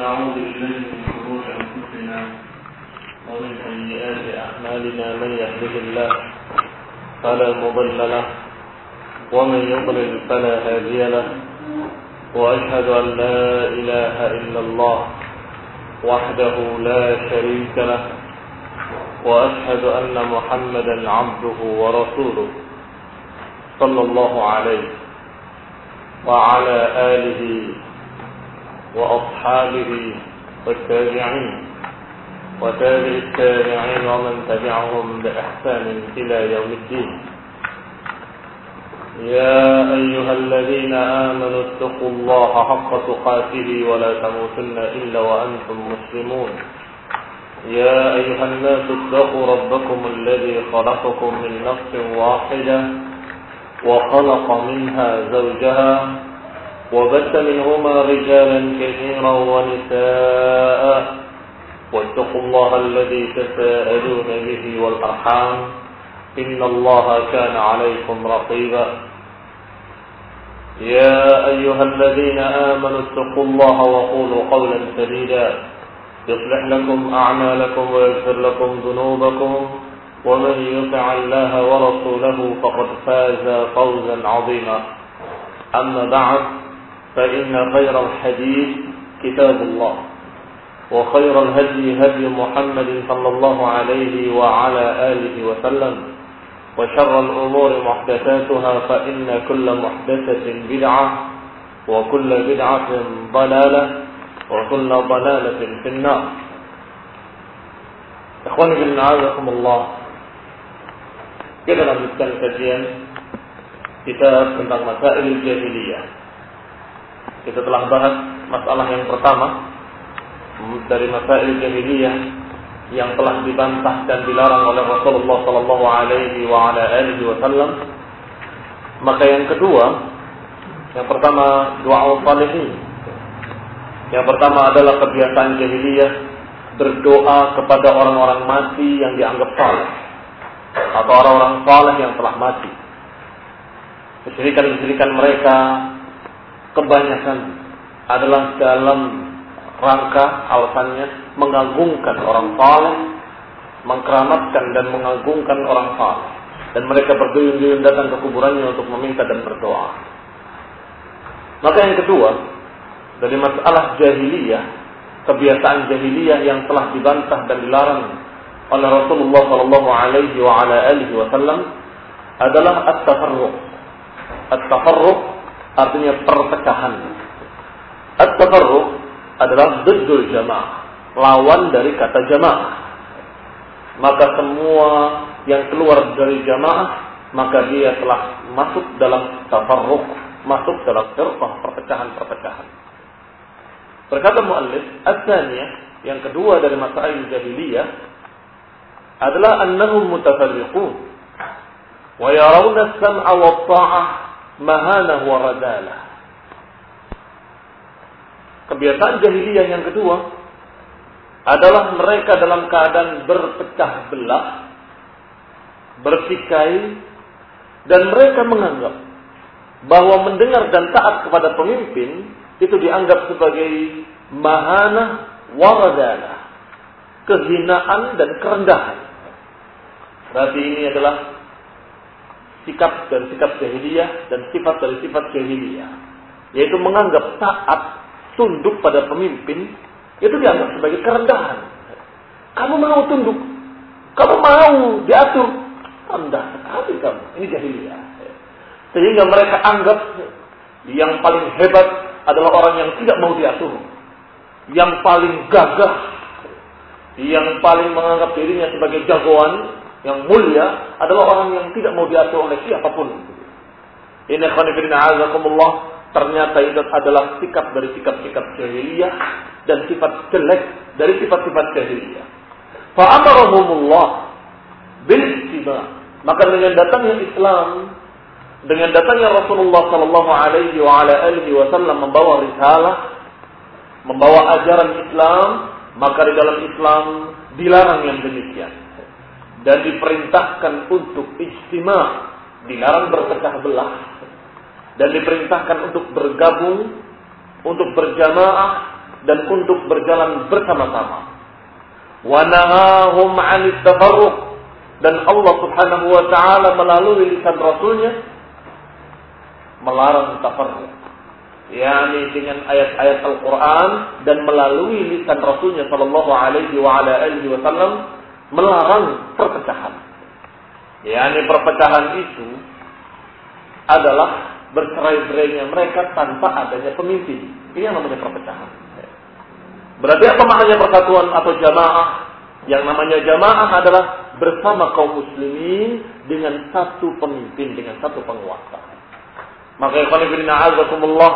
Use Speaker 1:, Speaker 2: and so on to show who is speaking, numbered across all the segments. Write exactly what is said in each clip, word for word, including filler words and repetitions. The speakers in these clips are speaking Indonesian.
Speaker 1: ونعوذ بالله من شرور أنفسنا ومن سيئات أعمالنا من يهده الله فلا مضل له ومن يضلل فلا هادي له وأشهد أن لا إله إلا الله وحده لا شريك له وأشهد أن محمدا عبده ورسوله صلى الله عليه وعلى آله وأصحابه والتابعين وتابع التابعين ومن تبعهم بإحسان إلى يوم الدين. يا أيها الذين آمنوا اتقوا الله حق تقاته ولا تموتن إلا وأنتم مسلمون. يا أيها الناس اتقوا ربكم الذي خلقكم من نفس واحدة وخلق منها زوجها وبث منهما رجالا كثيرا ونساء واتقوا الله الذي تساءلون به والأرحام إن الله كان عليكم رقيبا. يا أيها الذين آمنوا اتقوا الله وقولوا قولا سديدا يصلح لكم أعمالكم ويغفر لكم ذنوبكم ومن يطع الله ورسوله فقد فاز فوزا عظيما. أما بعد فإن خير الحديث كتاب الله وخير الهدي هدي محمد صلى الله عليه وعلى آله وسلم وشر الأمور محدثاتها فإن كل محدثة بدعة وكل بدعة ضلالة وكل ضلالة في النار. Ikhwani fillah, azakumullah. Kita lanjutkan kajian kita tentang masail jahiliyah. Kita telah bahas masalah yang pertama dari masail jahiliyah yang telah dibantah dan dilarang oleh Rasulullah sallallahu alaihi wa ala alihi wasallam. Maka yang kedua, yang pertama doa salihin. Yang pertama adalah kebiasaan jahiliyah berdoa kepada orang-orang mati yang dianggap saleh atau orang-orang saleh yang telah mati. Kesyirikan-kesyirikan mereka kebanyakan adalah dalam rangka alasannya mengagungkan orang saleh, mengkeramatkan dan mengagungkan orang saleh, dan mereka berduyun-duyun datang ke kuburannya untuk meminta dan berdoa. Maka yang kedua dari masalah jahiliyah, kebiasaan jahiliyah yang telah dibantah dan dilarang oleh Rasulullah sallallahu alaihi wa ala alihi wasallam adalah at-tafarruq. At-tafarruq artinya perpecahan. At-tafarruq adalah diddul jamaah, lawan dari kata jamaah. Maka semua yang keluar dari jamaah, maka dia telah masuk dalam tafarruq, masuk dalam firqah, perpecahan-perpecahan. Berkata muallif, ats-tsaniyah, yang kedua dari masail jahiliyah adalah annahum mutafarriqun wa yarawna as-sam'a wat-tha'ah mahanah wa radalah. Kebiasaan jahiliyah yang kedua adalah mereka dalam keadaan berpecah belah, bertikai, dan mereka menganggap bahwa mendengar dan taat kepada pemimpin itu dianggap sebagai mahana waradana, kehinaan dan kerendahan. Berarti ini adalah sikap dari sikap jahiliyah dan sifat dari sifat jahiliyah, yaitu menganggap taat, tunduk pada pemimpin itu dianggap sebagai kerendahan. Kamu mau tunduk, kamu mau diatur, rendah sekali kamu. Ini jahiliyah. Sehingga mereka anggap yang paling hebat adalah orang yang tidak mau diatur, yang paling gagah, yang paling menganggap dirinya sebagai jagoan, yang mulia adalah orang yang tidak mau diatur oleh siapapun. Ini khonifidina azakumullah, ternyata itu adalah sikap dari sikap-sikap jahiliyah dan sifat jelek dari sifat-sifat jahiliyah. Fa'amarahumullah bil ittiba'. Maka dengan datangnya Islam, dengan datangnya Rasulullah sallallahu alaihi wa ala alihi wasallam membawa risalah, membawa ajaran Islam, maka di dalam Islam dilarang yang demikian dan diperintahkan untuk ijtima', dilarang berpecah belah, dan diperintahkan untuk bergabung, untuk berjamaah dan untuk berjalan bersama-sama. Wa nahahum 'anit tafarruq, dan Allah Subhanahu wa taala melalui lisan Rasulnya melarang tafarruq, yakni dengan ayat-ayat Al-Qur'an dan melalui lisan Rasulnya sallallahu alaihi wa ala alihi wasallam melarang perpecahan. Yakni perpecahan itu adalah bercerai-berainya mereka tanpa adanya pemimpin. Ini yang namanya perpecahan. Berarti apa maknanya persatuan atau jamaah? Yang namanya jamaah adalah bersama kaum muslimin dengan satu pemimpin, dengan satu penguasa. Maka ikhwan fillah a'azakumullah,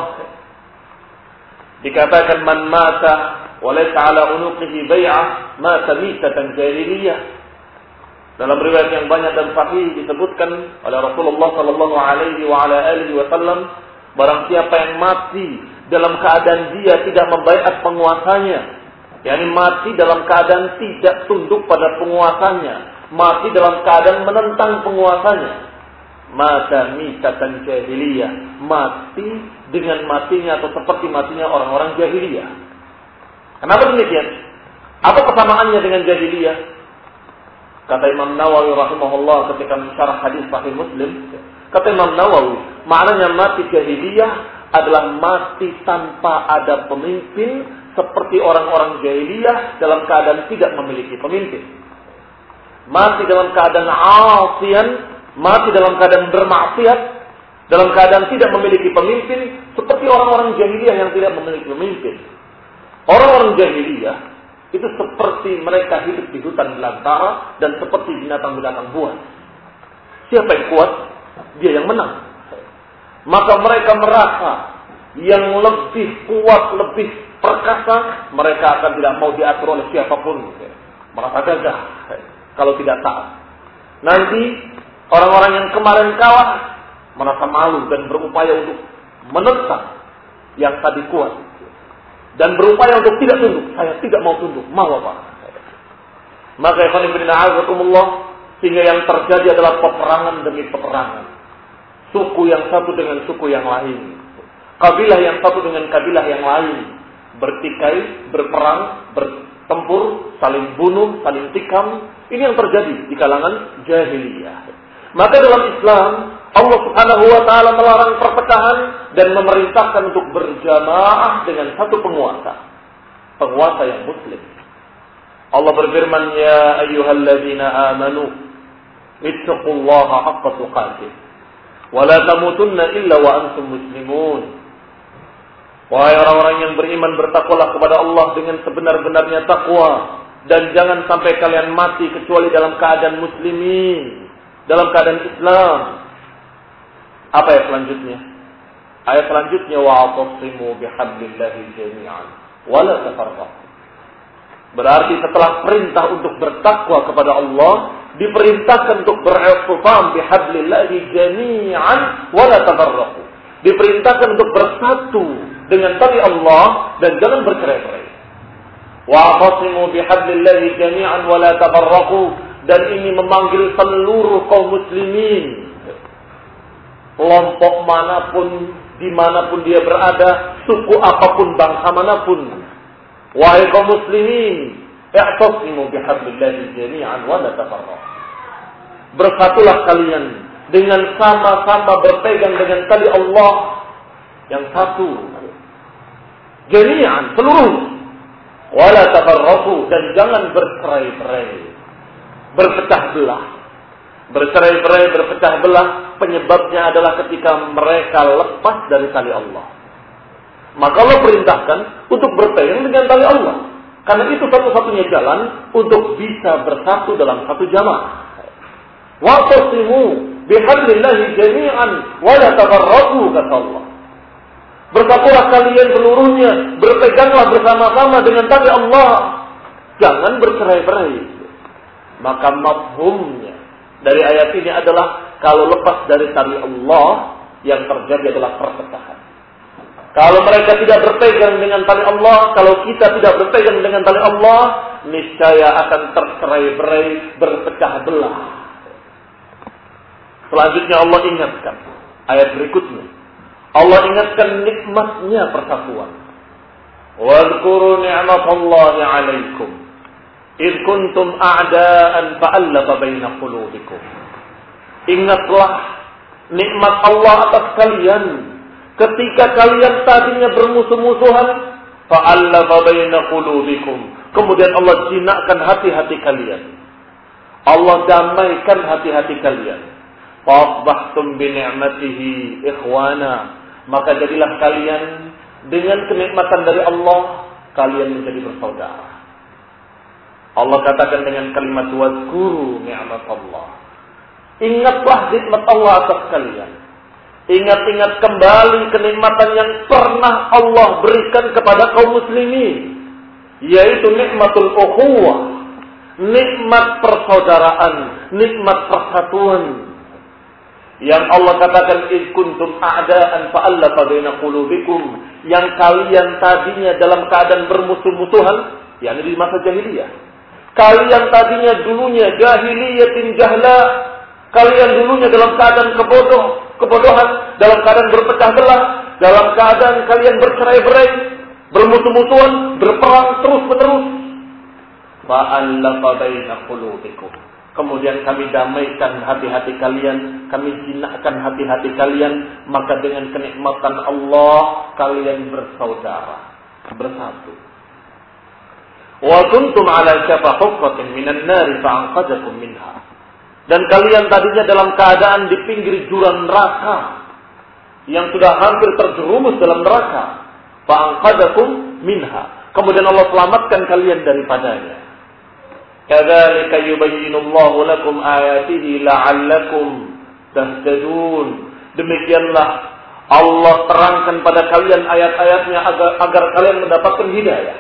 Speaker 1: dikatakan man mata wa laysa ala unuqihi bai'ah mata mitatan jahiliyah. Dalam riwayat yang banyak dan sahih disebutkan oleh Rasulullah sallallahu alaihi wa ala alihi wasallam, barang siapa yang mati dalam keadaan dia tidak membaiat penguasanya, yakni mati dalam keadaan tidak tunduk pada penguasanya, mati dalam keadaan menentang penguasanya, mata mitatan jahiliyah, mati dengan matinya atau seperti matinya orang-orang jahiliyah. Kenapa demikian? Apa persamaannya dengan jahiliyah? Kata Imam Nawawi rahimahullah ketika mensyarah hadis Sahih Muslim, kata Imam Nawawi, maknanya mati jahiliyah adalah mati tanpa ada pemimpin, seperti orang-orang jahiliyah dalam keadaan tidak memiliki pemimpin. Mati dalam keadaan asian, mati dalam keadaan bermaksiat, dalam keadaan tidak memiliki pemimpin, seperti orang-orang jahiliyah yang tidak memiliki pemimpin. Orang-orang jahiliyah itu seperti mereka hidup di hutan belantara dan seperti binatang-binatang buas. Siapa yang kuat, dia yang menang. Maka mereka merasa yang lebih kuat, lebih perkasa, mereka akan tidak mau diatur oleh siapapun. Merasa gagah kalau tidak taat. Nanti orang-orang yang kemarin kalah merasa malu dan berupaya untuk menentang yang tadi kuat. Dan berupaya untuk tidak tunduk. Saya tidak mau tunduk. Mau apa? Maka ikhwan fillah a'azakumullah, sehingga yang terjadi adalah peperangan demi peperangan. Suku yang satu dengan suku yang lain. Kabilah yang satu dengan kabilah yang lain. Bertikai, berperang, bertempur, saling bunuh, saling tikam. Ini yang terjadi di kalangan jahiliyah. Maka dalam Islam, Allah Subhanahu wa taala melarang perpecahan dan memerintahkan untuk berjamaah dengan satu penguasa. Penguasa yang muslim. Allah berfirman, "Ya ayyuhalladzina amanu, ittaqullaha haqqa tuqatih, wa la tamutunna illa wa antum muslimun." Wahai orang-orang yang beriman, bertakwalah kepada Allah dengan sebenar-benarnya takwa, dan jangan sampai kalian mati kecuali dalam keadaan muslimin, dalam keadaan Islam. Apa ayat selanjutnya? Ayat selanjutnya, wa'tasimu bihablillahi jami'an wa la tafarraqu. Berarti setelah perintah untuk bertakwa kepada Allah, diperintahkan untuk ber'istifam bihablillahi jami'an wa la tafarraqu. Diperintahkan untuk bersatu dengan tali Allah dan jangan bercerai-berai. Wa'tasimu bihablillahi jami'an wa la tafarraqu, dan ini memanggil seluruh kaum muslimin. Kelompok manapun, dimanapun dia berada, suku apapun, bangsa manapun. Wahai kaum muslimin, i'tasimu bihablillahi jami'an wa la tafarraqu. Bersatulah kalian dengan sama-sama berpegang dengan tali Allah yang satu. Jami'an, seluruh. Wa la tafarraqu, dan jangan bercerai-berai, berpecah belah. Bercerai-berai, berpecah belah, penyebabnya adalah ketika mereka lepas dari tali Allah. Maka Allah perintahkan untuk berpegang dengan tali Allah. Karena itu satu-satunya jalan untuk bisa bersatu dalam satu jamaah. Wa'tasimu bihablillahi jami'an wa la tafarraqu, kata Allah. Bersatulah kalian seluruhnya, berpeganglah bersama-sama dengan tali Allah. Jangan bercerai-berai. Maka mafhumnya dari ayat ini adalah kalau lepas dari tali Allah, yang terjadi adalah perpecahan. Kalau mereka tidak berpegang dengan tali Allah, kalau kita tidak berpegang dengan tali Allah, niscaya akan tercerai-berai, berpecah belah. Selanjutnya Allah ingatkan ayat berikutnya. Allah ingatkan nikmatnya persatuan. Wadhkuru ni'matallahi 'alaikum id kuntum a'daan fa'alafa baina qulubikum. Ingatlah nikmat Allah atas kalian ketika kalian tadinya bermusuh-musuhan, fa'alafa baina qulubikum. Kemudian Allah jinakkan hati-hati kalian. Allah damaikan hati-hati kalian. Fa'asbahtum bi ni'matihi ikhwana. Maka jadilah kalian dengan kenikmatan dari Allah, kalian menjadi bersaudara. Allah katakan dengan kalimat wazkuru ni'mat Allah. Ingatlah nikmat Allah atas kalian. Ingat-ingat kembali kenikmatan yang pernah Allah berikan kepada kaum muslimin, yaitu nikmatul ukhuwah, nikmat persaudaraan, nikmat persatuan. Yang Allah katakan id kuntum a'daan fa'alafa baina qulubikum, yang kalian tadinya dalam keadaan bermusuh-musuhan, yakni di masa jahiliyah. Kalian tadinya dulunya jahiliyatin jahla, kalian dulunya dalam keadaan kebodoh, kebodohan, dalam keadaan berpecah belah, dalam keadaan kalian bercerai-berai, bermusuh-musuhan, berperang terus-menerus. Fa'alafa baina qulubikum. Kemudian kami damaikan hati-hati kalian, kami jinakkan hati-hati kalian, maka dengan kenikmatan Allah kalian bersaudara, bersatu. Wa kuntum ala syafa hufratin minan nari fa'anqadhakum minha. Dan kalian tadinya dalam keadaan di pinggir jurang neraka yang sudah hampir terjerumus dalam neraka, fa'anqadhakum minha. Kemudian Allah selamatkan kalian daripadanya. Kadzalika yubayyinullahu lakum ayatihi la'allakum tahtadun. Demikianlah Allah terangkan pada kalian ayat-ayatnya agar, agar kalian mendapatkan hidayah.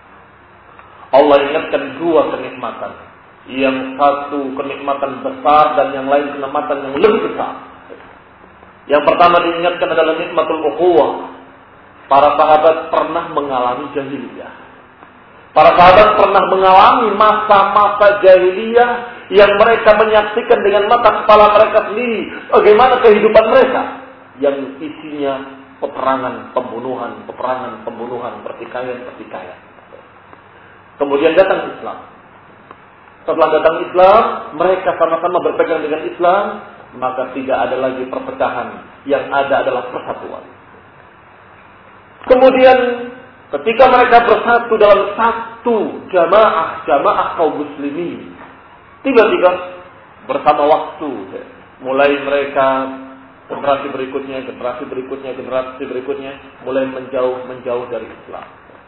Speaker 1: Allah ingatkan dua kenikmatan. Yang satu kenikmatan besar dan yang lain kenikmatan yang lebih besar. Yang pertama diingatkan adalah nikmatul ukhuwah. Para sahabat pernah mengalami jahiliyah. Para sahabat pernah mengalami masa-masa jahiliyah yang mereka menyaksikan dengan mata kepala mereka sendiri bagaimana kehidupan mereka yang isinya peperangan, pembunuhan, peperangan, pembunuhan, pertikaian, pertikaian. Kemudian datang Islam. Setelah datang Islam, mereka sama-sama berpegang dengan Islam, maka tidak ada lagi perpecahan, yang ada adalah persatuan. Kemudian ketika mereka bersatu dalam satu jamaah, jamaah kaum muslimin, tiba-tiba bersama waktu, mulai mereka generasi berikutnya, generasi berikutnya, generasi berikutnya, mulai menjauh-menjauh dari Islam.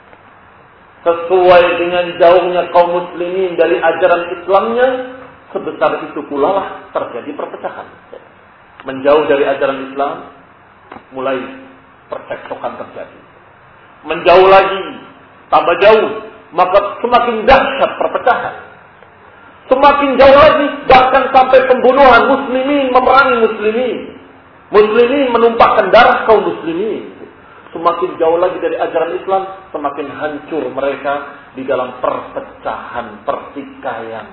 Speaker 1: Sesuai dengan jauhnya kaum muslimin dari ajaran Islamnya, sebesar itu pula lah terjadi perpecahan. Menjauh dari ajaran Islam, mulai percekcokan terjadi. Menjauh lagi, tambah jauh, maka semakin dahsyat perpecahan. Semakin jauh lagi, bahkan sampai pembunuhan muslimin, memerangi muslimin. Muslimin menumpahkan darah kaum muslimin. Semakin jauh lagi dari ajaran Islam, semakin hancur mereka di dalam perpecahan, pertikaian.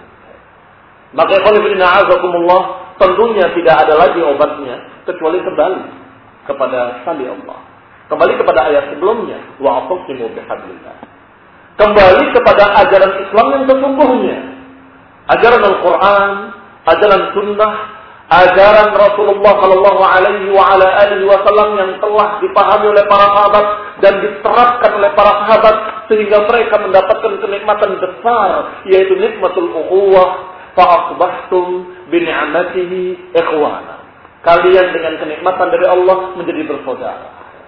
Speaker 1: Maka ikhwan a'azakumullah, tentunya tidak ada lagi obatnya kecuali kembali kepada tali Allah. Kembali kepada ayat sebelumnya, wa'tasimu bihablillah. Kembali kepada ajaran Islam yang sesungguhnya. Ajaran Al-Quran, ajaran Sunnah, ajaran Rasulullah Sallallahu Alaihi wa ala alihi Wasallam yang telah dipahami oleh para sahabat dan diterapkan oleh para sahabat sehingga mereka mendapatkan kenikmatan besar, yaitu nikmatul ukhuwah. Fa'asbahtum bini'amatihi ikhwana. Kalian dengan kenikmatan dari Allah menjadi bersaudara.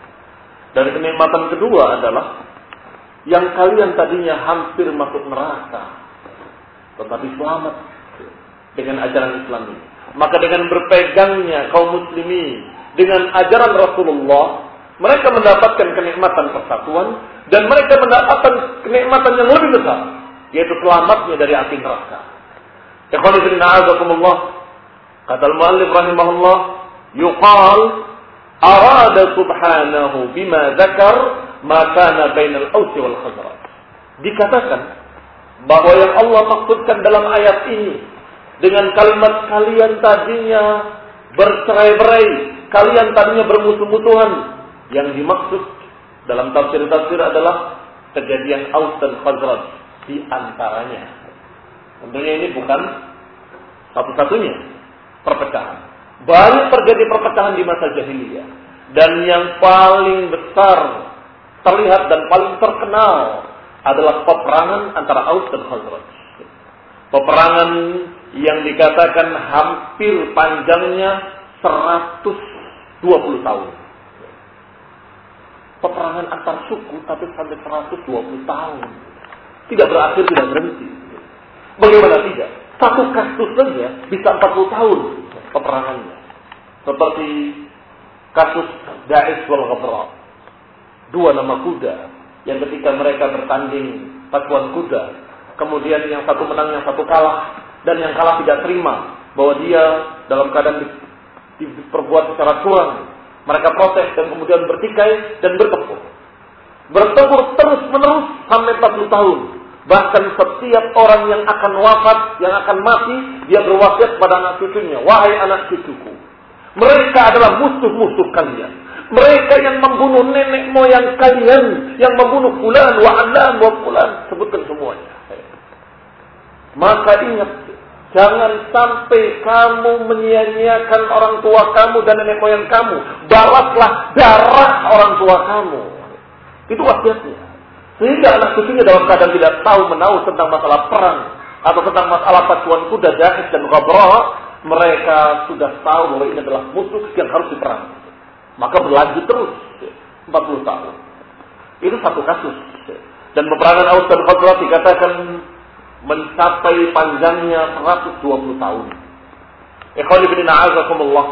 Speaker 1: Dan kenikmatan kedua adalah yang kalian tadinya hampir masuk neraka, tetapi selamat dengan ajaran Islam ini. Maka dengan berpegangnya kaum muslimin dengan ajaran Rasulullah, mereka mendapatkan kenikmatan persatuan dan mereka mendapatkan kenikmatan yang lebih besar, yaitu selamatnya dari api neraka. Ikhwan fillah a'azakumullah, kata al-muallif rahimahullah, yuqal arada subhanahu bima dzakar ma kana bainal Aus wal Khazraj. Dikatakan bahwa yang Allah maksudkan dalam ayat ini dengan kalimat kalian tadinya bercerai-berai, kalian tadinya bermusuh-musuhan, yang dimaksud dalam tafsir-tafsir adalah kejadian Aus dan Khazraj di antaranya. Tentunya ini bukan satu-satunya perpecahan. Banyak terjadi perpecahan di masa jahiliyah. Dan yang paling besar terlihat dan paling terkenal adalah peperangan antara Aus dan Khazraj. Peperangan yang dikatakan hampir panjangnya seratus dua puluh tahun. Peperangan antar suku tapi sampai seratus dua puluh tahun. Tidak berakhir, tidak berhenti. Bagaimana tidak? Satu kasus saja bisa empat puluh tahun peperangannya. Seperti kasus Da'ish wal Ghabra. Dua nama kuda yang ketika mereka bertanding pacuan kuda, kemudian yang satu menang, yang satu kalah, dan yang kalah tidak terima bahwa dia dalam keadaan diperbuat secara curang. Mereka protes dan kemudian bertikai dan bertempur. Bertempur terus menerus sampai empat puluh tahun. Bahkan setiap orang yang akan wafat, yang akan mati, dia berwasiat pada anak cucunya, wahai anak cucuku, mereka adalah musuh-musuh kalian. Mereka yang membunuh nenek moyang kalian, yang membunuh fulan wa alam wa fulan, sebutkan semuanya. Maka ingat, jangan sampai kamu menyia-nyiakan orang tua kamu dan nenek moyang kamu. Balaslah darah orang tua kamu. Itu wasiatnya. Sehingga anak cucunya dalam keadaan tidak tahu menahu tentang masalah perang atau tentang masalah pacuan kuda, Da'ish dan Ghabra, mereka sudah tahu bahwa ini adalah musuh yang harus diperang. Maka berlanjut terus empat puluh tahun. Itu satu kasus. Dan peperangan Aus dan Khazraj dikatakan mencapai panjangnya seratus dua puluh tahun. Ikhwan fillah a'azakumullah.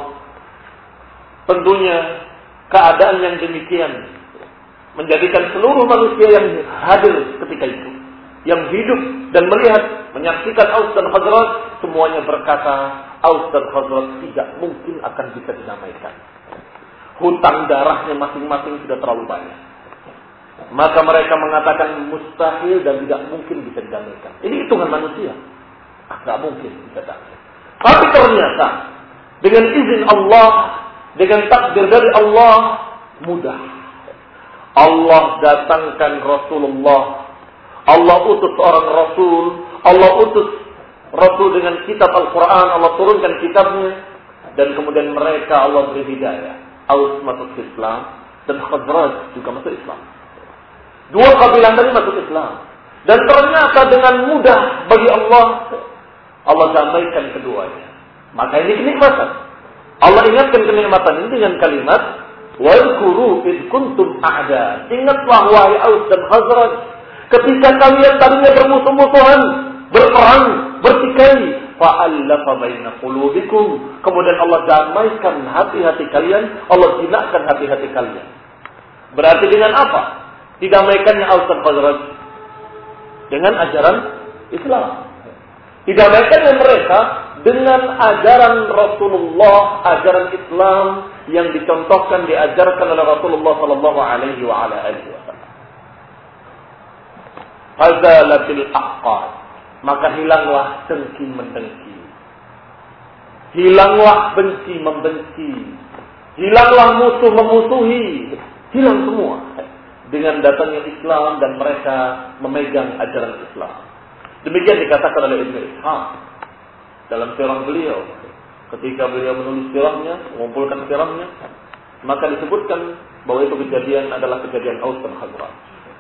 Speaker 1: Tentunya keadaan yang demikian menjadikan seluruh manusia yang hadir ketika itu, yang hidup dan melihat, menyaksikan Aus dan Khazraj, semuanya berkata, Aus dan Khazraj tidak mungkin akan bisa didamaikan. Hutang darahnya masing-masing sudah terlalu banyak. Maka mereka mengatakan mustahil dan tidak mungkin bisa didamaikan. Ini hitungan manusia. Ah, tidak mungkin bisa damai. Tapi ternyata dengan izin Allah, dengan takdir dari Allah, mudah. Allah datangkan Rasulullah. Allah utus seorang Rasul. Allah utus Rasul dengan kitab Al-Quran. Allah turunkan kitabnya. Dan kemudian mereka Allah beri hidayah. Aus masuk Islam dan Khazraj juga masuk Islam. Dua kabilah tadi masuk Islam. Dan ternyata dengan mudah bagi Allah, Allah damaikan keduanya. Maka ini kenikmatan. Allah ingatkan kenikmatan ini dengan kalimat Wadhkuru id kuntum a'da. Ingatlah wahai Aus dan Khazraj, ketika kalian tadinya bermusuh-musuhan, berperang, bertikai, fa'allafa baina qulubikum. Kemudian Allah damaikan hati-hati kalian, Allah jinakkan hati-hati kalian. Berarti dengan apa didamaikannya Aus dan Khazraj? Dengan ajaran Islam. Didamaikannya mereka dengan ajaran Rasulullah, ajaran Islam yang dicontohkan, diajarkan oleh Rasulullah sallallahu alaihi wa ala alihi wasallam. Fazalatil ahqad, maka hilanglah dengki mendengki. Hilanglah benci membenci. Hilanglah musuh memusuhi. Hilang semua dengan datangnya Islam dan mereka memegang ajaran Islam. Demikian dikatakan oleh Ibnu Ishaq dalam sirah beliau. Ketika beliau menulis sirahnya, mengumpulkan sirahnya, maka disebutkan bahwa itu kejadian adalah kejadian Aus dan Khazraj.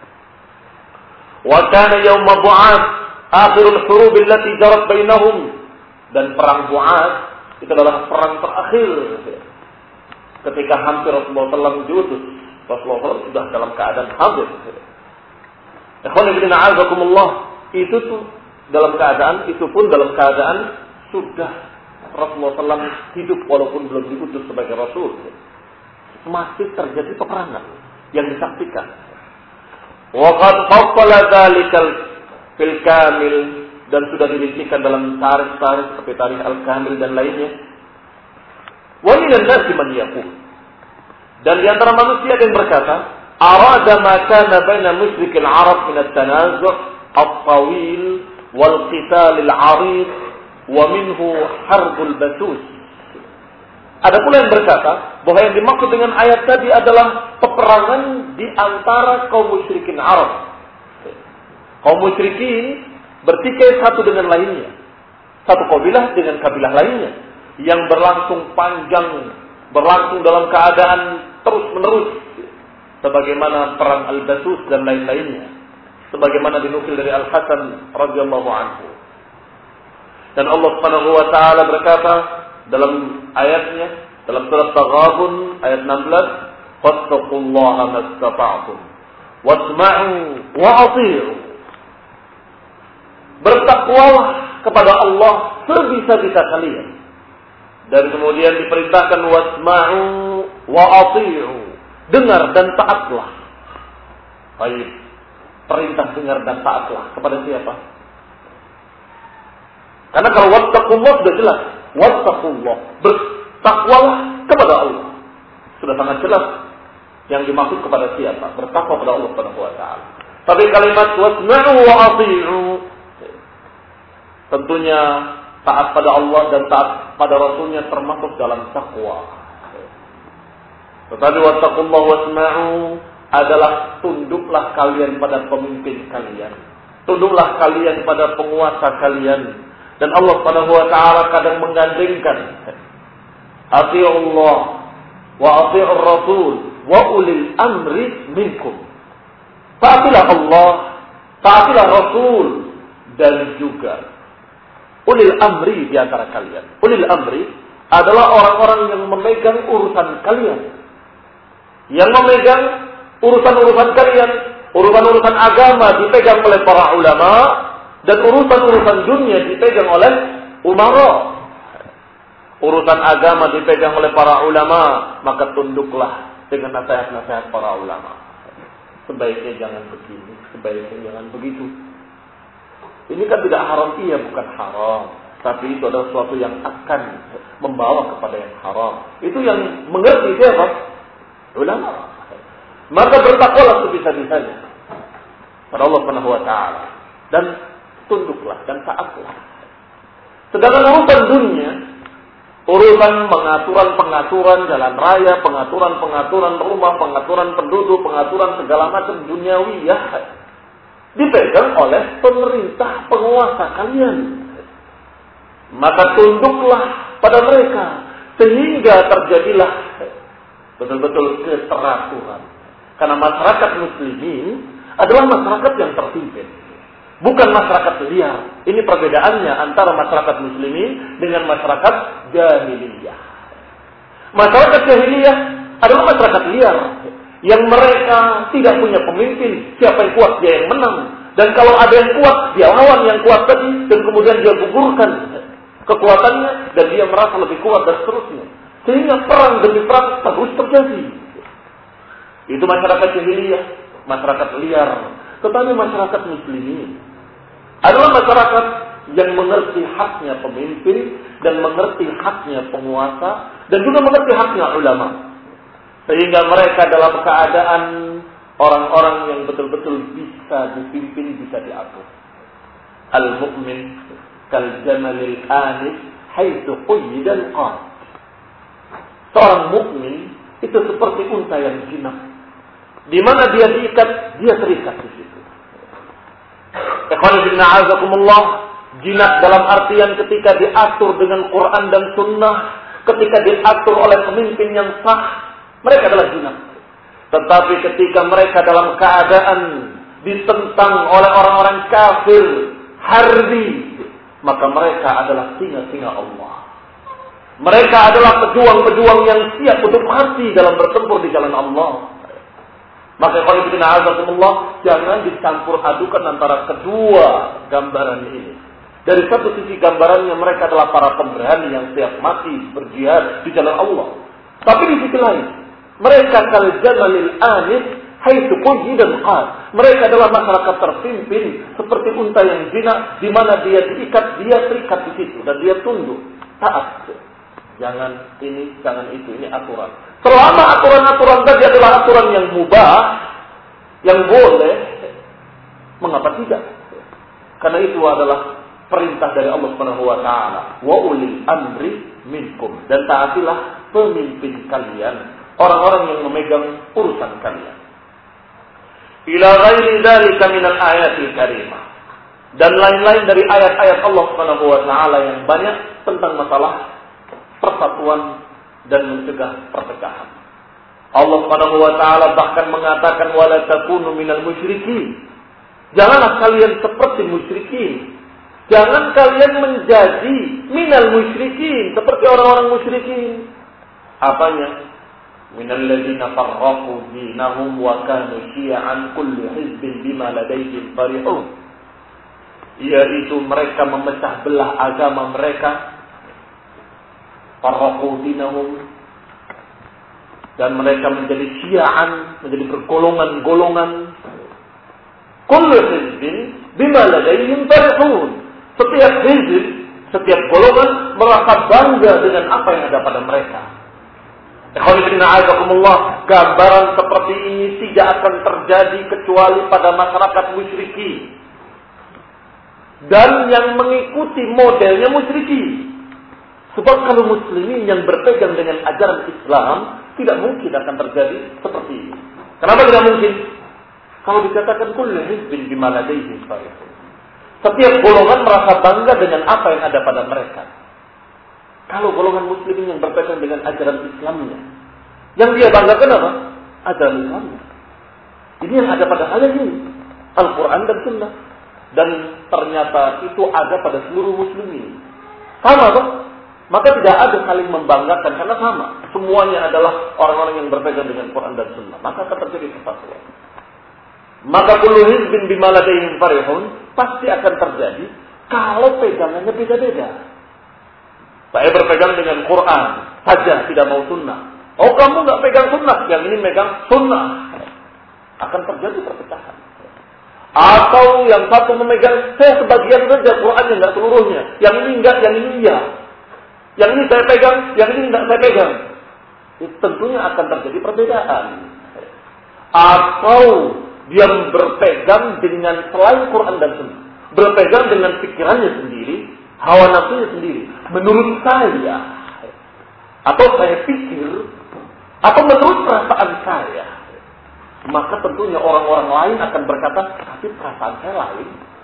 Speaker 1: Wa kana yaum Bu'ats akhirul hurub allati jarat bainahum, dan perang Bu'ats itu adalah perang terakhir ketika hampir Rasulullah sallallahu alaihi wasallam diutus. Rasulullah sudah dalam keadaan hadir. Ikhwan fillah a'azakumullah, itu tuh dalam keadaan itu pun dalam keadaan sudah Rasulullah sallallahu alaihi wasallam hidup walaupun belum diutus sebagai Rasul. Masih terjadi peperangan yang disaksikan. Wa qad fassala dzalikal fil kamil, dan sudah dirincikan dalam tarikh-tarikh seperti tarikh Al-Kamil dan lainnya. Wa minan nasi man yaqul, dan di antara manusia yang berkata, arada ma kana baina musyrikil Arab min at-tanazu' at-tawil wal qital al-'arid wa minhu harbul batus. Ada pula yang berkata bahwa yang dimaksud dengan ayat tadi adalah peperangan di antara kaum musyrikin Arab Kaum musyrikin bertikai satu dengan lainnya. Satu kabilah dengan kabilah lainnya. Yang berlangsung panjang, berlangsung dalam keadaan terus-menerus. Sebagaimana perang Al-Basus dan lain-lainnya. Sebagaimana dinukil dari Al-Hasan radhiyallahu anhu. Dan Allah Subhanahu wa taala berkata dalam ayatnya, dalam surat Taghabun ayat enam belas, "Fattaqullaha mastata'tum wasma'u wa athi'u." Bertakwalah kepada Allah sebisa-bisa kalian. Dan kemudian diperintahkan wasma'u wa athi'u. Dengar dan taatlah. Baik. Perintah dengar dan taatlah kepada siapa? Karena kalau wattaqullah sudah jelas. Wattaqullah. Bertakwalah kepada Allah. Sudah sangat jelas yang dimaksud kepada siapa? Bertakwa kepada Allah Subhanahu wa taala. Tapi kalimat wasma'u wa athi'u tentunya taat pada Allah dan taat pada Rasulnya termasuk dalam takwa. Tetapi wattaqullah wasma'u adalah tunduklah kalian pada pemimpin kalian. Tunduklah kalian pada penguasa kalian. Dan Allah Subhanahu wa taala kadang menggandengkan atii'ullah wa atii'ur rasul wa ulil amri minkum. Taatilah Allah, taatilah Rasul dan juga ulil amri di antara kalian. Ulil amri adalah orang-orang yang memegang urusan kalian. Yang memegang urusan-urusan kalian, urusan-urusan agama dipegang oleh para ulama dan urusan-urusan dunia dipegang oleh umara. Urusan agama dipegang oleh para ulama, maka tunduklah dengan nasihat-nasihat para ulama. Sebaiknya jangan begini, sebaiknya jangan begitu. Ini kan tidak haram, iya bukan haram. Tapi itu adalah sesuatu yang akan membawa kepada yang haram. Itu yang mengerti siapa? Ulama. Maka bertakwalah sebisa-bisanya pada Allah Subhanahu wa taala dan tunduklah dan taatlah. Sedangkan urusan dunia, urusan pengaturan-pengaturan jalan raya, pengaturan-pengaturan rumah, pengaturan penduduk, pengaturan segala macam duniawiyah dipegang oleh pemerintah penguasa kalian. Maka tunduklah pada mereka sehingga terjadilah betul-betul keteraturan. Karena masyarakat muslimin adalah masyarakat yang terpimpin, bukan masyarakat liar. Ini perbedaannya antara masyarakat muslimin dengan masyarakat jahiliyah. Masyarakat jahiliyah adalah masyarakat liar yang mereka tidak punya pemimpin. Siapa yang kuat dia yang menang. Dan kalau ada yang kuat, dia lawan yang kuat tadi dan kemudian dia gugurkan kekuatannya dan dia merasa lebih kuat dan seterusnya. Sehingga perang demi perang terus terjadi. Itu masyarakat jahiliyah, masyarakat liar. Tetapi masyarakat muslimin adalah masyarakat yang mengerti haknya pemimpin dan mengerti haknya penguasa dan juga mengerti haknya ulama. Sehingga mereka dalam keadaan orang-orang yang betul-betul bisa dipimpin, bisa diatur. Al-mu'min kal jamalil anis haitsu quyidal qad. Seorang mukmin itu seperti unta yang jinak. Di mana dia diikat, dia terikat di situ. Ikhwan fillah azakumullah, jinak dalam artian ketika diatur dengan Quran dan Sunnah, ketika diatur oleh pemimpin yang sah, mereka adalah jinak. Tetapi ketika mereka dalam keadaan ditentang oleh orang-orang kafir, harbi, maka mereka adalah singa-singa Allah. Mereka adalah pejuang-pejuang yang siap untuk mati dalam bertempur di jalan Allah. Maka kalau kita na'azakumullah, jangan dicampur adukan antara kedua gambaran ini. Dari satu sisi gambarannya mereka adalah para pemberani yang siap mati berjihad di jalan Allah. Tapi di sisi lain, mereka kal jamalil anis haitsu quyidal qad. Mereka adalah masyarakat terpimpin seperti unta yang jinak di mana dia diikat, dia terikat di situ dan dia tunduk, taat. Jangan ini, jangan itu, ini aturan. Selama aturan-aturan tadi adalah aturan yang mubah, yang boleh, mengapa tidak? Karena itu adalah perintah dari Allah Subhanahu wa taala, wa ulil amri minkum, dan taatilah pemimpin kalian, orang-orang yang memegang urusan kalian. ila ghairi dzalika minal ayatil karimah. Dan lain-lain dari ayat-ayat Allah Subhanahu wa taala yang banyak tentang masalah persatuan dan mencegah perpecahan. Allah Subhanahu wa taala bahkan mengatakan wala takunu minal musyrikin. Janganlah kalian seperti musyrikin. Jangan kalian menjadi minal musyrikin, seperti orang-orang musyrikin. Apanya? Minal ladzina farraqu dinahum wa kanu syi'an kullu hizbin bima ladaihim farihun. Yaitu mereka memecah belah agama mereka. Farraqu dinahum, dan mereka menjadi syi'an, menjadi bergolongan-golongan. Kullu hizbin bima ladaihim farihun. Setiap hizb, setiap golongan merasa bangga dengan apa yang ada pada mereka. Gambaran seperti ini tidak akan terjadi kecuali pada masyarakat musyrikin dan yang mengikuti modelnya musyrikin. Sebab kalau muslimin yang berpegang dengan ajaran Islam, tidak mungkin akan terjadi seperti ini. Kenapa tidak mungkin? Kalau dikatakan kullu hizbin bima ladaihim farihun. Setiap golongan merasa bangga dengan apa yang ada pada mereka. Kalau golongan muslimin yang berpegang dengan ajaran Islamnya, yang dia banggakan apa? Ajaran Islamnya. Ini yang ada pada ayat ini, Al-Quran dan Sunnah. Dan ternyata itu ada pada seluruh muslimin. Sama toh? Maka tidak ada saling membanggakan karena sama. Semuanya adalah orang-orang yang berpegang dengan Quran dan Sunnah. Maka akan terjadi persatuan. Maka kullu hizbin bima ladaihim farihun pasti akan terjadi kalau pegangannya beda-beda. Saya berpegang dengan Quran saja, tidak mau Sunnah. Oh, kamu nggak pegang Sunnah, yang ini megang Sunnah. Akan terjadi perpecahan. Atau yang satu memegang saya sebagian saja Qurannya, nggak seluruhnya. Yang ini enggak, yang ini iya. Yang ini saya pegang, yang ini tidak saya pegang. Itu tentunya akan terjadi perbedaan. Atau dia berpegang dengan selain Quran dan Sunnah, berpegang dengan pikirannya sendiri, hawa nafsunya sendiri. Menurut saya, atau saya pikir, atau menurut perasaan saya, maka tentunya orang-orang lain akan berkata, tapi perasaan saya lain.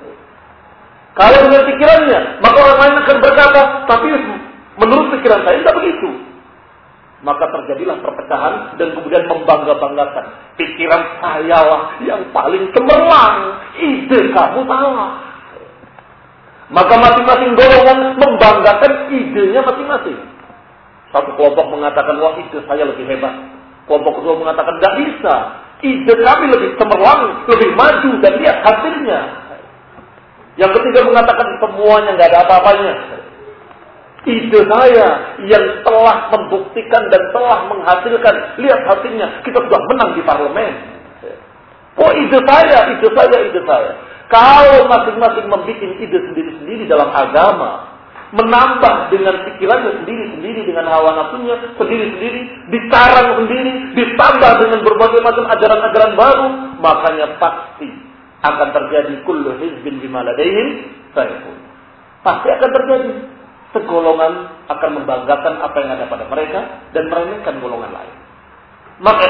Speaker 1: Kalau dengan pikirannya, maka orang lain akan berkata, tapi menurut pikiran saya tidak begitu. Maka terjadilah perpecahan dan kemudian membangga-banggakan. Pikiran saya lah yang paling cemerlang. Ide kamu salah. Maka masing-masing golongan membanggakan idenya masing-masing. Satu kelompok mengatakan, wah ide saya lebih hebat. Kelompok kedua mengatakan, tidak bisa. Ide kami lebih cemerlang, lebih maju dan lihat hasilnya. Yang ketiga mengatakan, semuanya nggak ada apa-apanya. Ide saya yang telah membuktikan dan telah menghasilkan, lihat hasilnya, kita sudah menang di parlemen. Oh ide saya, ide saya, ide saya. Kalau masing-masing membuat ide sendiri-sendiri dalam agama, menambah dengan pikirannya sendiri-sendiri, dengan hawa nafsunya sendiri-sendiri, dikarang sendiri, ditambah dengan berbagai macam ajaran-ajaran baru, makanya pasti akan terjadi kullu hizbin bima ladaihim farihun. Pasti akan terjadi. Segolongan akan membanggakan apa yang ada pada mereka dan meremehkan golongan lain. Maka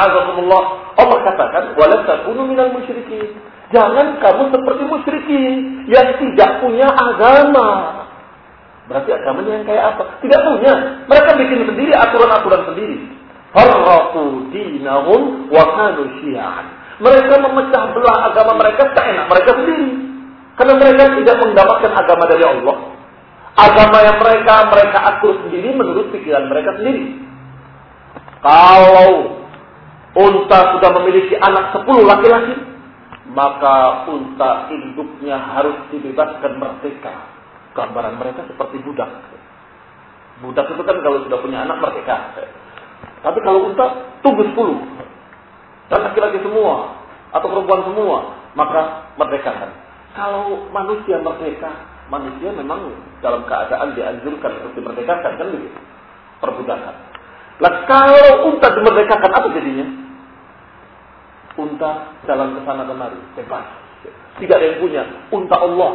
Speaker 1: Allah katakan, wala takunu minal musyrikin. Jangan kamu seperti musyrikin yang tidak punya agama. Berarti agamanya yang kayak apa? Tidak punya. Mereka bikin sendiri aturan-aturan sendiri. Farraqu dinahum wa kanu syi'an. Mereka memecah belah agama mereka seenak mereka sendiri. Karena mereka tidak mendapatkan agama dari Allah. Agama yang mereka mereka atur sendiri menurut pikiran mereka sendiri. Kalau unta sudah memiliki anak sepuluh laki-laki, maka unta induknya harus dibebaskan merdeka. Gambaran mereka seperti budak. Budak itu kan kalau sudah punya anak merdeka. Tapi kalau unta tunggu sepuluh. Dan laki-laki semua atau perempuan semua, maka merdekakan. Kalau manusia merdeka, manusia memang dalam keadaan dianjurkan untuk dimerdekakan, kan begitu? Perbudakan. Lah kalau unta dimerdekakan, apa jadinya? Unta jalan ke sana kemari, bebas. Tidak ada yang punya. Unta Allah.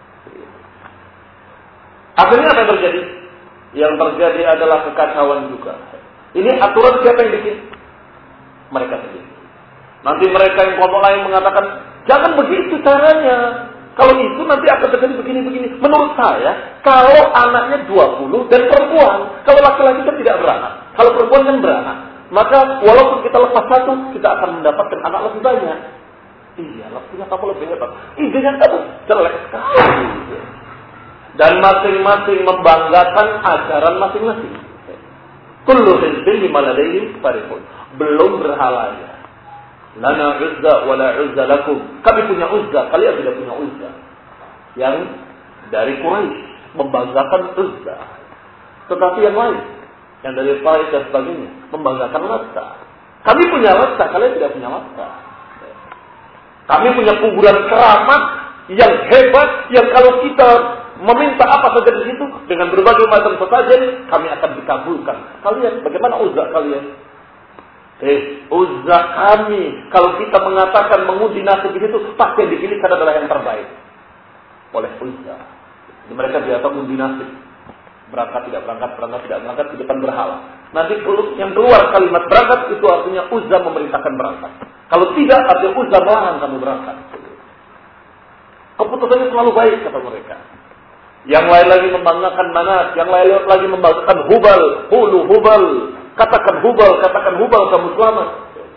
Speaker 1: Akhirnya apa yang terjadi? Yang terjadi adalah kekacauan juga. Ini aturan siapa yang bikin? Mereka sendiri. Nanti mereka yang kelompok lain mengatakan, jangan begitu caranya. Kalau itu nanti akan terjadi begini-begini. Menurut saya, kalau anaknya dua puluh dan perempuan, kalau laki-laki kan tidak beranak. Kalau perempuan kan beranak. Maka walaupun kita lepas satu, kita akan mendapatkan anak lebih banyak. Iya, punya kamu lebih hebat. Idenya kamu jelek sekali. Dan masing-masing membanggakan ajaran masing-masing. Kullu hizbin bima ladayhim farihun. Belum berhalanya. Lana uzza wa la uzza lakum. Kami punya uzza, kalian tidak punya uzza. Yang dari Quraisy membanggakan uzza. Tetapi yang lain, yang dari Taif dan sebagainya, membanggakan Latta. Kami punya Latta, kalian tidak punya Latta. Kami punya kuburan keramat yang hebat, yang kalau kita meminta apa saja di situ dengan berbagai macam sesajen, kami akan dikabulkan. Kalian, bagaimana uzza kalian? Eh, uzza kami, kalau kita mengatakan mengundi nasib di situ, pasti yang dipilihkan adalah yang terbaik. Oleh uzza. Jadi mereka biasa mengundi nasib. Berangkat tidak berangkat, berangkat tidak berangkat, di depan berhala. Nanti yang keluar kalimat berangkat, itu artinya uzza memerintahkan berangkat. Kalau tidak, artinya uzza melarang kamu berangkat. Keputusannya selalu baik, kata mereka. Yang lain lagi membanggakan Manat, yang lain lagi membanggakan Hubal, Hulu Hubal. Katakan Hubal, katakan Hubal, kamu selamat.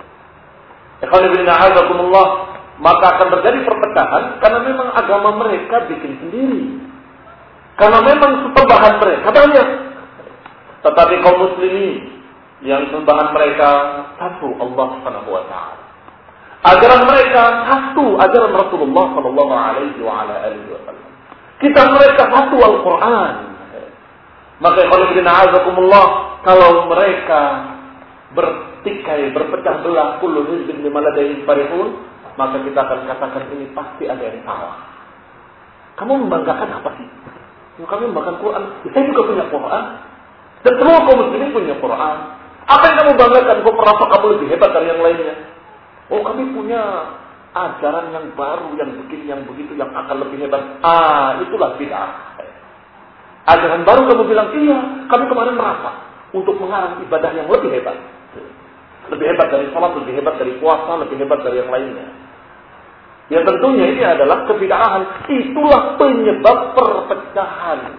Speaker 1: Ikhwanillah, maka akan terjadi perpecahan karena memang agama mereka bikin sendiri. Karena memang sembahan mereka banyak. Tetapi kaum muslimin yang sembahan mereka satu, Allah Subhanahu wa taala. Ajaran mereka satu, ajaran Rasulullah sallallahu alaihi wa ala alihi wasallam. Kita mereka satu Al-Qur'an. Maka ikhwanillah, kalau mereka bertikai, berpecah belah, kullu hizbin bima ladayhim farihun, maka kita akan katakan ini pasti ada yang salah. Kamu membanggakan apa sih? Kami membanggakan Quran. Saya juga punya Quran. Dan semua kaum muslimin punya Quran. Apa yang kamu banggakan? Kau merasa kamu lebih hebat dari yang lainnya? Oh, kami punya ajaran yang baru, yang begini, yang begitu, yang akan lebih hebat. Ah, itulah bid'ah. Ajaran baru kamu bilang, iya, kami kemarin merasa untuk mengarang ibadah yang lebih hebat. Lebih hebat dari salat, lebih hebat dari puasa, lebih hebat dari yang lainnya. Ya tentunya ini adalah kebid'ahan. Itulah penyebab perpecahan.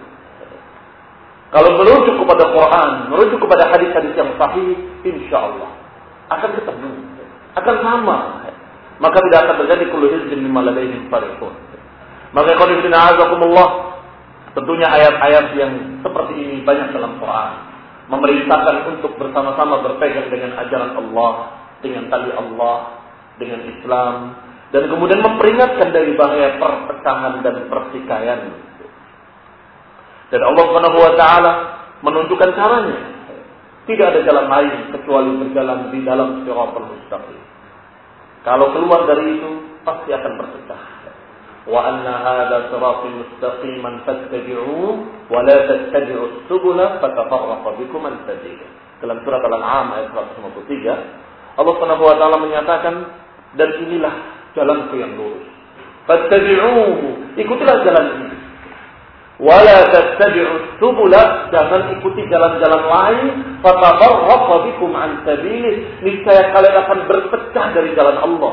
Speaker 1: Kalau merujuk kepada Quran, merujuk kepada hadis-hadis yang sahih, insya Allah akan ketemu, akan sama. Maka tidak akan terjadi kullu hizbin bima ladayhim farihun. Maka qul inna a'udzukumullah, tentunya ayat-ayat yang seperti ini banyak dalam Quran, memerintahkan untuk bersama-sama berpegang dengan ajaran Allah, dengan tali Allah, dengan Islam, dan kemudian memperingatkan dari bahaya perpecahan dan pertikaian. Dan Allah Subhanahu wa taala menunjukkan caranya. Tidak ada jalan lain kecuali berjalan di dalam shiratal mustaqim. Kalau keluar dari itu pasti akan berpecah. Wa anna hadza shiratal mustaqiman fattabi'uhu wa la tattabi'us subula fatafarraqa bikum an sabilihi. Dalam surat Al-An'am ayat seratus lima puluh tiga, Allah Subhanahu wa taala menyatakan, dan inilah jalanku yang lurus. Fattabi'uhu, ikutilah jalan ini. Wala tattabi'us subula, jangan ikuti jalan-jalan lain. Fatafarraqa bikum an sabilihi, niscaya kalian akan berpecah dari jalan Allah.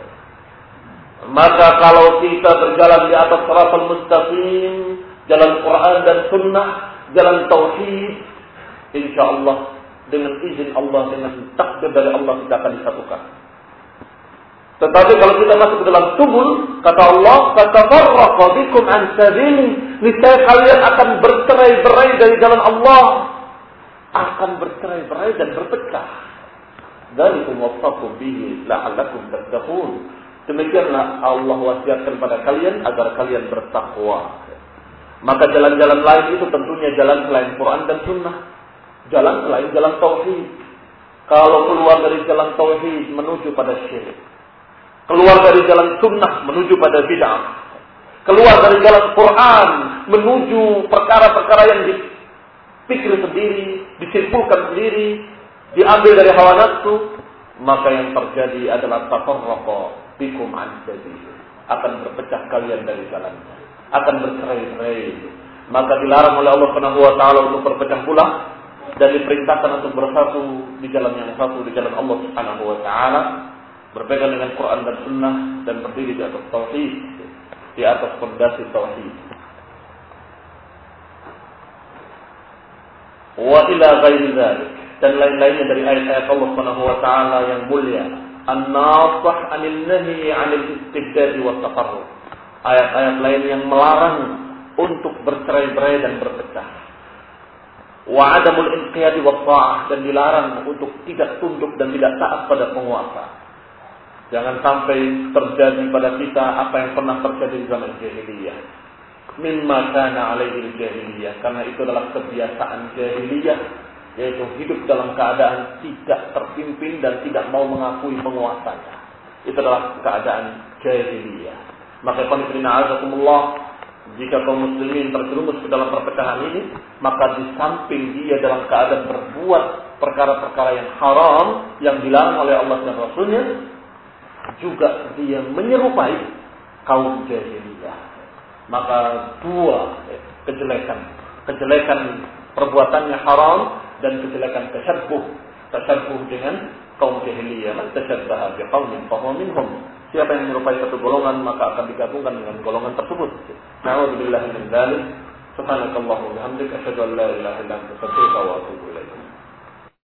Speaker 1: Maka kalau kita berjalan di atas shiratal mustaqim, jalan Quran dan Sunnah, jalan tauhid, insyaallah dengan izin Allah, dengan takdir dari Allah kita akan disatukan. Tetapi kalau kita masuk ke dalam subul, kata Allah, fatafarraqa bikum an sabili, niscaya kalian akan bercerai-berai dari jalan Allah, akan bercerai-berai dan berpecah. Dzalikum wasaqum bihi la'allakum tattaqun. Demikianlah Allah wasiatkan pada kalian agar kalian bertakwa. Maka jalan-jalan lain itu tentunya jalan selain Quran dan Sunnah, jalan selain jalan tauhid. Kalau keluar dari jalan tauhid menuju pada syirik, keluar dari jalan sunnah menuju pada bid'ah, keluar dari jalan Quran menuju perkara-perkara yang dipikir sendiri, disimpulkan sendiri, diambil dari hawa nafsu, maka yang terjadi adalah tafarraqa bikum an sabili, akan berpecah kalian dari jalannya, akan bercerai-berai. Maka dilarang oleh Allah Subhanahu wa taala untuk berpecah belah dan diperintahkan untuk bersatu di jalan yang satu, di jalan Allah Subhanahu wa taala. berpegang dengan Quran dan Sunnah dan berdiri di atas tauhid, di atas fondasi tauhid. Wa ila ghairi dzalik, dan lain-lainnya dari ayat-ayat Allah Subhanahu wa taala yang mulia. An-nasah 'anil nahi 'anil istibdad wa tafarruq. Ayat-ayat lain yang melarang untuk bercerai-berai dan berpecah. Wa 'adamul inqiyad wa ta'ah, dan dilarang untuk tidak tunduk dan tidak taat pada penguasa. Jangan sampai terjadi pada kita apa yang pernah terjadi di zaman jahiliyah. Mimma kana alaihi jahiliyah, karena itu adalah kebiasaan jahiliyah, yaitu hidup dalam keadaan tidak terpimpin dan tidak mau mengakui penguasanya. Itu adalah keadaan jahiliyah. Maka qanifina azakumullah, jika kaum muslimin terjerumus ke dalam perpecahan ini, maka di samping dia dalam keadaan berbuat perkara-perkara yang haram yang dilarang oleh Allah dan Rasulnya, juga dia menyerupai kaum jahiliyah. Maka dua kejelekan, kejelekan perbuatannya haram dan kejelekan tashabbuh, tashabbuh dengan kaum jahiliyah. Man tashabbaha biqaumin fahuwa minhum. Siapa yang menyerupai satu golongan maka akan digabungkan dengan golongan tersebut. Na'udzubillahi min dzalik. Subhanakallahumma wa bihamdika asyhadu an la ilaha illa anta astaghfiruka wa atubu ilaik.